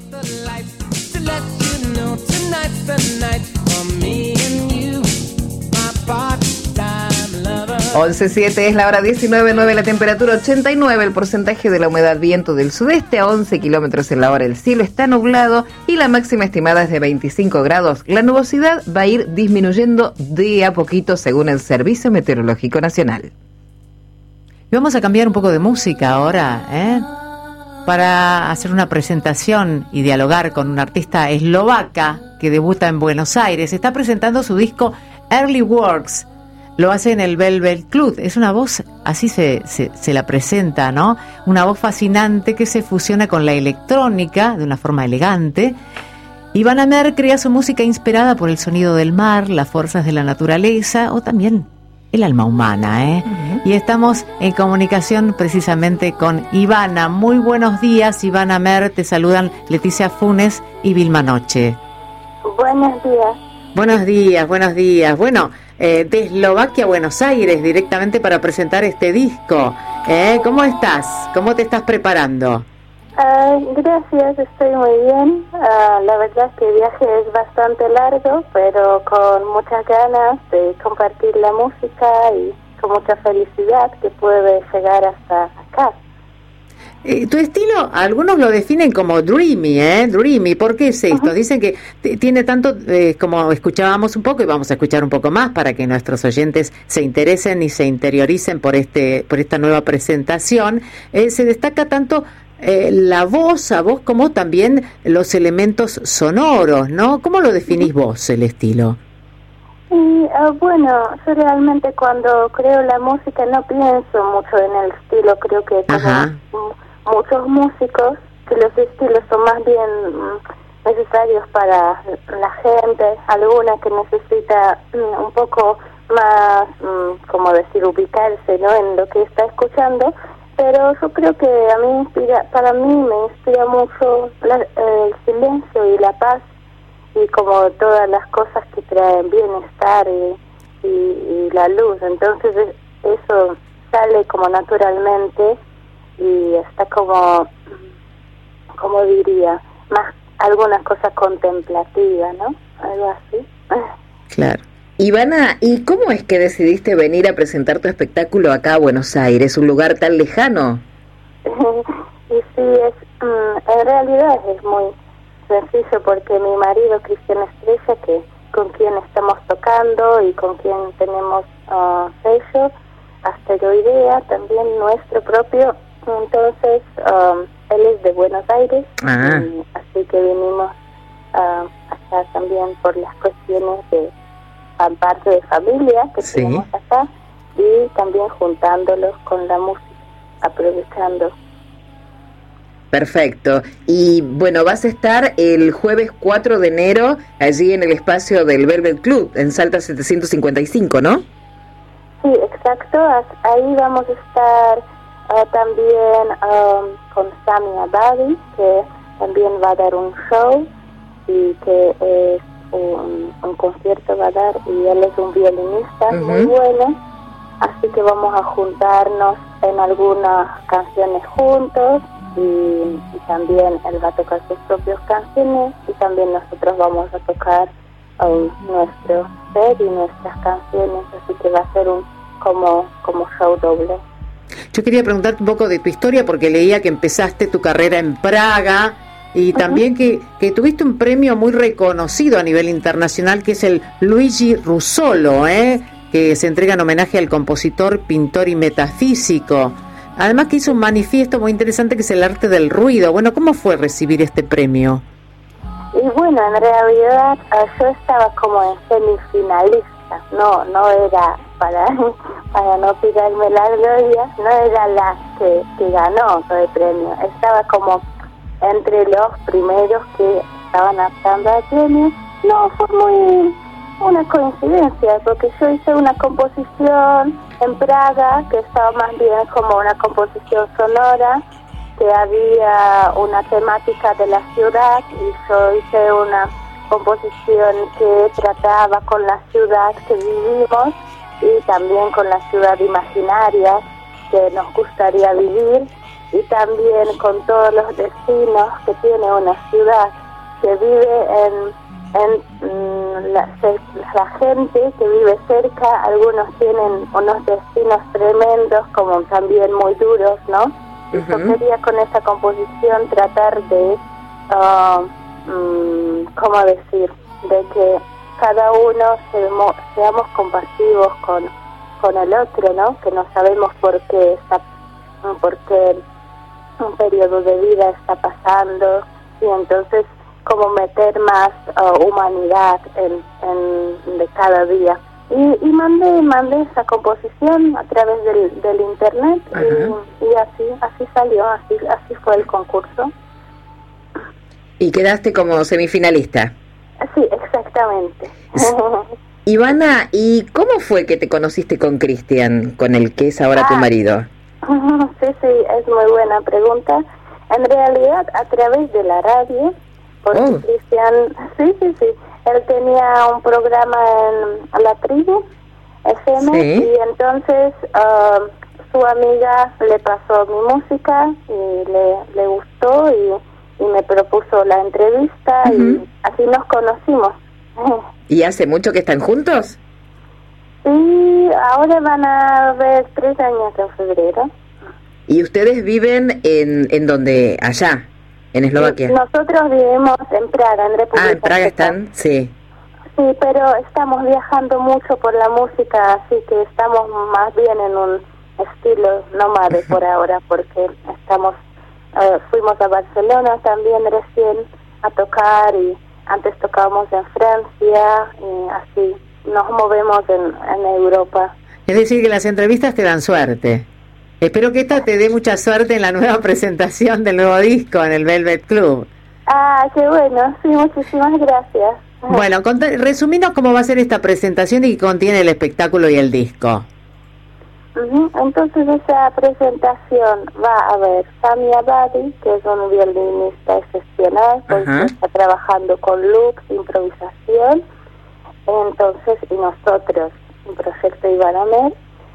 11:07 es la hora, 19:09 la temperatura, 89 el porcentaje de la humedad, viento del sudeste a 11 kilómetros en la hora, el cielo está nublado y la máxima estimada es de 25 grados. La nubosidad va a ir disminuyendo de a poquito según el Servicio Meteorológico Nacional. Y vamos a cambiar un poco de música ahora, para hacer una presentación y dialogar con una artista eslovaca que debuta en Buenos Aires. Está presentando su disco Early Works. Lo hace en el Velvet Club. Es una voz, así se la presenta, ¿no? Una voz fascinante que se fusiona con la electrónica de una forma elegante. Ivana Mer crea su música inspirada por el sonido del mar, las fuerzas de la naturaleza o también el alma humana, Uh-huh. Y estamos en comunicación precisamente con Ivana. Muy buenos días, Ivana Mer. Te saludan Leticia Funes y Vilma Noche. Buenos días. Buenos días, buenos días. Bueno, de Eslovaquia a Buenos Aires directamente para presentar este disco. ¿Cómo estás? ¿Cómo te estás preparando? Gracias, estoy muy bien. La verdad es que el viaje es bastante largo, pero con muchas ganas de compartir la música y con mucha felicidad que puede llegar hasta acá. Tu estilo, algunos lo definen como dreamy, Dreamy. ¿Por qué es esto? Uh-huh. Dicen que tiene tanto, como escuchábamos un poco, y vamos a escuchar un poco más para que nuestros oyentes se interesen y se interioricen por esta nueva presentación. Se destaca tanto la voz a voz como también los elementos sonoros, ¿no? ¿Cómo lo definís vos, el estilo? Bueno, yo realmente cuando creo la música no pienso mucho en el estilo. Creo que como muchos músicos, que los estilos son más bien necesarios para la gente, alguna que necesita un poco más, como decir, ubicarse, ¿no?, en lo que está escuchando. Pero yo creo que para mí me inspira mucho el silencio y la paz, y como todas las cosas que traen bienestar y la luz. Entonces eso sale como naturalmente y está como diría, más algunas cosas contemplativas, ¿no? Algo así. Claro. Ivana, ¿y cómo es que decidiste venir a presentar tu espectáculo acá a Buenos Aires, un lugar tan lejano? Y sí, en realidad es muy sencillo, porque mi marido Cristian Estrella, con quien estamos tocando y con quien tenemos sello, Asteroidea, también nuestro propio, entonces él es de Buenos Aires, así que vinimos acá también por las cuestiones de parte de familia que tenemos acá, y también juntándolos con la música, aprovechando. Perfecto. Y bueno, vas a estar el jueves 4 de enero allí en el espacio del Velvet Club, en Salta 755, ¿no? Sí, exacto. Ahí vamos a estar también con Sami Abadi, que también va a dar un show y que es un concierto va a dar, y él es un violinista muy bueno, así que vamos a juntarnos en algunas canciones juntos, y también él va a tocar sus propias canciones y también nosotros vamos a tocar nuestro set y nuestras canciones, así que va a ser como show doble. Yo quería preguntarte un poco de tu historia, porque leía que empezaste tu carrera en Praga y también que tuviste un premio muy reconocido a nivel internacional, que es el Luigi Russolo, que se entrega en homenaje al compositor, pintor y metafísico. Además que hizo un manifiesto muy interesante que es el arte del ruido. Bueno, ¿cómo fue recibir este premio? Y bueno, en realidad yo estaba como en semifinalista, no era para no tirarme la gloria, no era la que ganó todo el premio, estaba como entre los primeros que estaban optando al premio. No, fue muy una coincidencia, porque yo hice una composición en Praga que estaba más bien como una composición sonora, que había una temática de la ciudad, y yo hice una composición que trataba con la ciudad que vivimos y también con la ciudad imaginaria que nos gustaría vivir, y también con todos los destinos que tiene una ciudad que vive la gente que vive cerca. Algunos tienen unos destinos tremendos, como también muy duros, ¿no? Y yo quería con esta composición tratar de, ¿cómo decir?, de que cada uno seamos compasivos con el otro, ¿no? Que no sabemos por qué un periodo de vida está pasando, y entonces como meter más humanidad de cada día. Y mandé esa composición a través del internet, y así salió, así fue el concurso. Y quedaste como semifinalista. Sí, exactamente. Ivana, ¿y cómo fue que te conociste con Cristian, con el que es ahora tu marido? Sí, es muy buena pregunta. En realidad, a través de la radio, porque Cristian, sí, él tenía un programa en La Tribu FM, y entonces su amiga le pasó mi música y le gustó, y me propuso la entrevista, y así nos conocimos. ¿Y hace mucho que están juntos? Sí, ahora van a ver 3 años en febrero. ¿Y ustedes viven en dónde? Allá, en Eslovaquia. Nosotros vivimos en Praga, en República Checa. En Praga están, sí. Sí, pero estamos viajando mucho por la música, así que estamos más bien en un estilo nómade por ahora, porque fuimos a Barcelona también recién a tocar, y antes tocábamos en Francia, y así nos movemos en Europa. Es decir, que las entrevistas te dan suerte. Espero que esta te dé mucha suerte en la nueva presentación del nuevo disco en el Velvet Club. Ah, qué bueno, sí, muchísimas gracias. Bueno, resuminos cómo va a ser esta presentación y qué contiene el espectáculo y el disco. Entonces, esa presentación va a haber Sami Abadi, que es un violinista excepcional, porque está trabajando con loops, improvisación. Entonces, y nosotros, un proyecto Ivana Mer,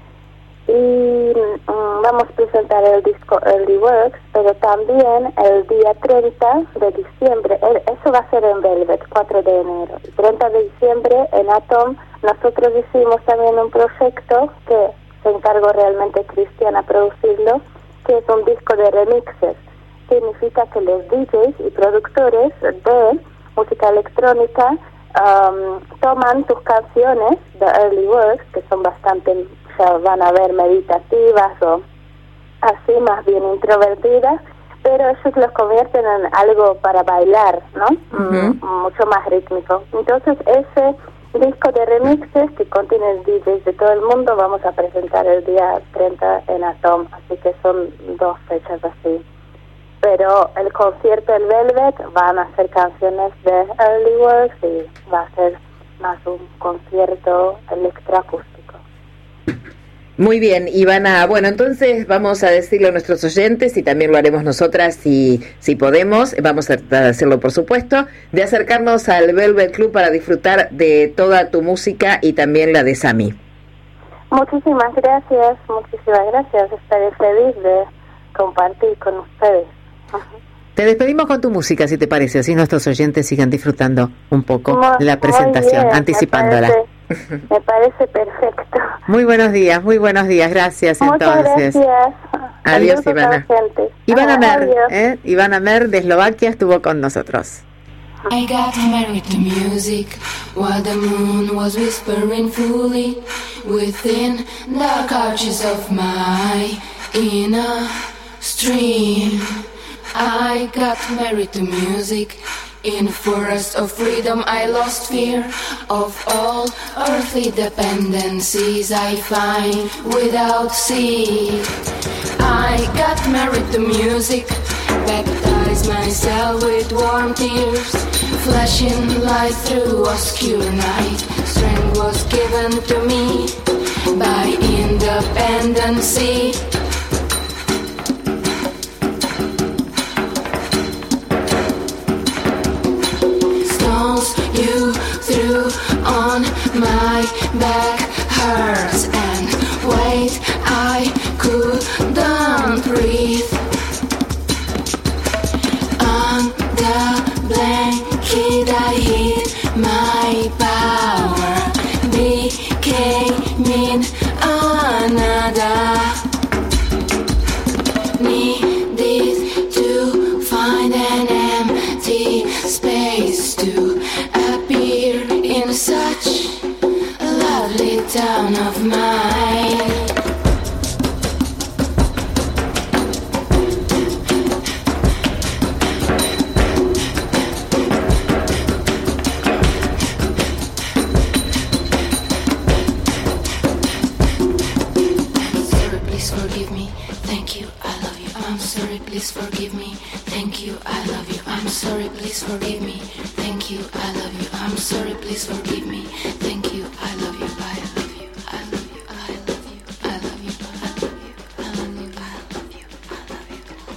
y vamos a presentar el disco Early Works, pero también el día 30 de diciembre, eso va a ser en Velvet, 4 de enero, el 30 de diciembre en Atom, nosotros hicimos también un proyecto que se encargó realmente Cristian a producirlo, que es un disco de remixes. Significa que los DJs y productores de música electrónica toman tus canciones de Early Works, que son bastante, ya van a ver, meditativas o así, más bien introvertidas, pero ellos los convierten en algo para bailar, ¿no? Mucho más rítmico. Entonces ese disco de remixes que contiene DJs de todo el mundo vamos a presentar el día 30 en Atom, así que son 2 fechas así. Pero el concierto del Velvet van a ser canciones de Early Works y va a ser más un concierto electroacústico. Muy bien, Ivana. Bueno, entonces vamos a decirle a nuestros oyentes, y también lo haremos nosotras si podemos, vamos a tratar de hacerlo por supuesto, de acercarnos al Velvet Club para disfrutar de toda tu música y también la de Sami. Muchísimas gracias. Estaré feliz de compartir con ustedes. Te despedimos con tu música, si te parece, así nuestros oyentes sigan disfrutando un poco de la presentación, bien, anticipándola. Me parece perfecto. Muy buenos días, gracias. Muchas entonces. Gracias. Adiós, Ivana. Ivana Mer, Ivana Mer de Eslovaquia estuvo con nosotros. I got married to music while the moon was whispering fully within dark arches of my inner stream. I got married to music. In a forest of freedom I lost fear of all earthly dependencies I find without sea. I got married to music, baptized myself with warm tears, flashing light through obscure night. Strength was given to me by independency. You threw on my back hurts and weight I couldn't breathe. kid I hid my power became in another. Needed to find an empty space to appear in such a lovely town of mine. Please forgive me, thank you, I love you. I'm sorry, please forgive me, thank you, I love you. I'm sorry, please forgive me, thank you, I love you. I love you, I love you, I love you, I love you, I love you, I love you, I love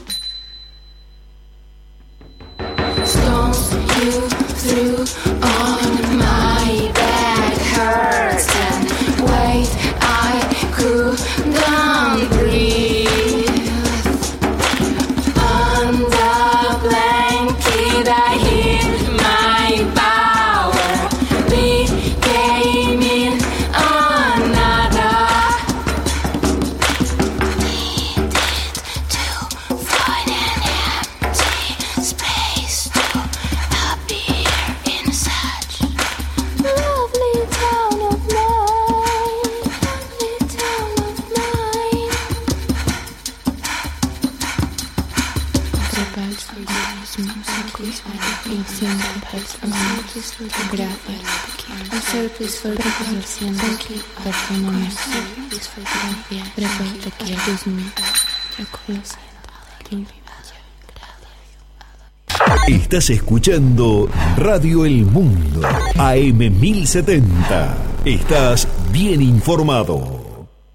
you. Stones you threw on my back hurts and weight I couldn't breathe. I hid my power became in another. Needed to find an empty space to appear in such a lovely town of mine, lovely town of mine. I'm sorry, please forgive me. Thank you. Perdóname. Prepárate que ayudes me. Estás escuchando Radio El Mundo, AM 1070. Estás bien informado.